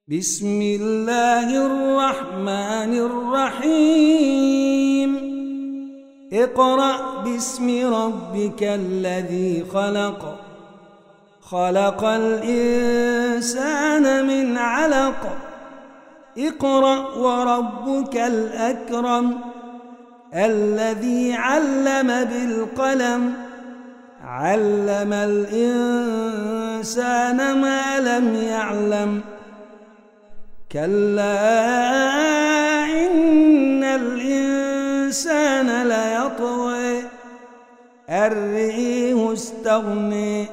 بسم الله الرحمن الرحيم اقرأ باسم ربك الذي خلق خلق الإنسان من علق اقرأ وربك الأكرم الذي علم بالقلم علم الإنسان ما لم يعلم كلا إن الإنسان ليطغى أن رآه استغنى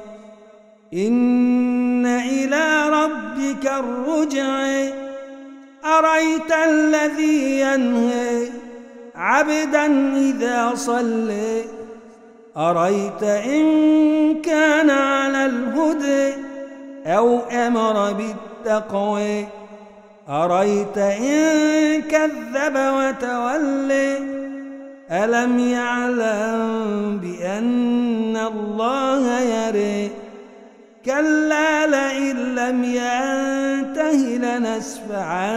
إن إلى ربك الرجع أرأيت الذي ينهى عبدا إذا صلى أرأيت إن كان على الهدى أو أمر بالتقوى أرأيت إن كذب وتولى ألم يعلم بأن الله يرى كلا لئن لم ينته لنسفعا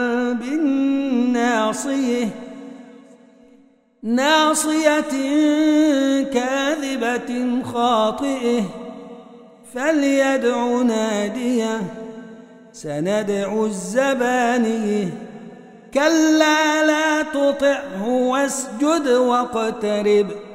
بالناصية ناصية كاذبة خاطئة فليدع ناديه سندع الزبانية كلا لا تطعه واسجد واقترب